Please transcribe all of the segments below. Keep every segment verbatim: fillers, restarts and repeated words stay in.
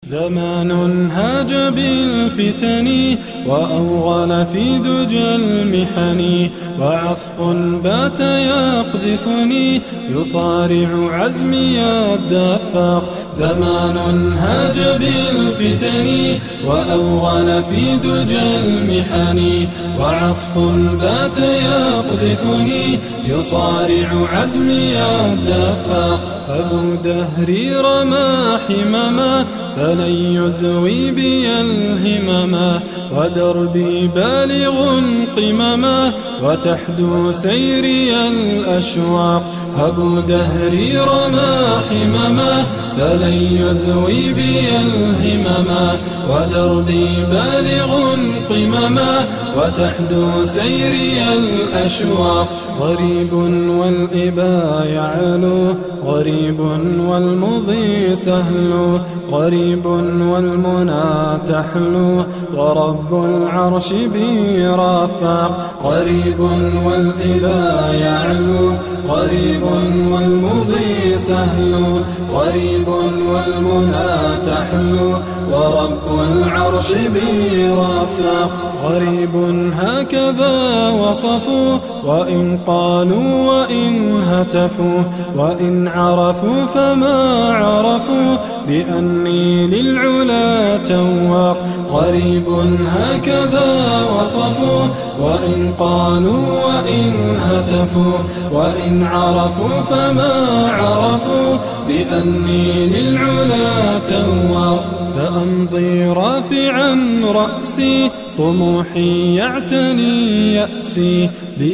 زمان هاج بالفتن وأوغل في دجى المحن، وعصف بات يقذفني يصارع عزمي الدفاق. زمان هاج بالفتن وأوغل في دجى المحن، وعصف بات يقذفني يصارع عزمي الدفاق. أبو دهري رمى حمما فلن يذوي بي الهمما، ودربي بالغ قمما وتحدو سيري الأشواق. أبو دهري رمى حمما فلن يذوي بي الهمما، ودربي بالغ قمما وتحدو سيري الأشواق. غريب والإبا يعلو، غريب والمضي سهل، غريب والمنى تحلو، ورب العرش بي رافق. غريب والإبا يعلو، غريب والمضي سهل، غريب والمنى تحلو، ورب العرش بي رافق. غريب هكذا وصفوا، وإن قالوا وإن هتفوا، وإن عرفوا فما عرفوا بأني للعلا تواق. غريب هكذا وصفوا، وإن قالوا وإن هتفوا، وإن عرفوا فما عرفوا بأني للعلا تواق. سأمضي رافعا رأسي طموحي يعتني يأسي،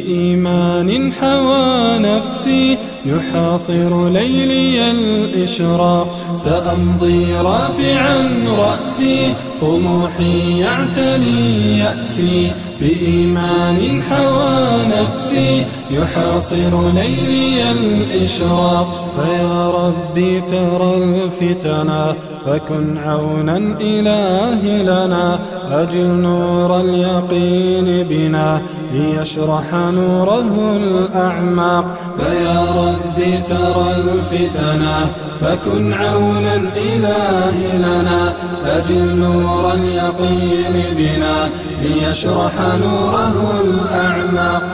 بإيمان حوى نفسي يحاصر ليلي الإشراق. سأمضي رافعا رأسي طموحي يعتني يأسي، بإيمان حوى نفسي يحاصر ليلي الإشراق. فيا ربي ترى الفتنا فكن عونا إلهي لنا، أجل نور اليقين بنا ليشرح نوره الأعماق. فيا ربي ترى الفتنا فكن عونا إلهي لنا، أجل نور اليقين بنا ليشرح نوره الأعماق.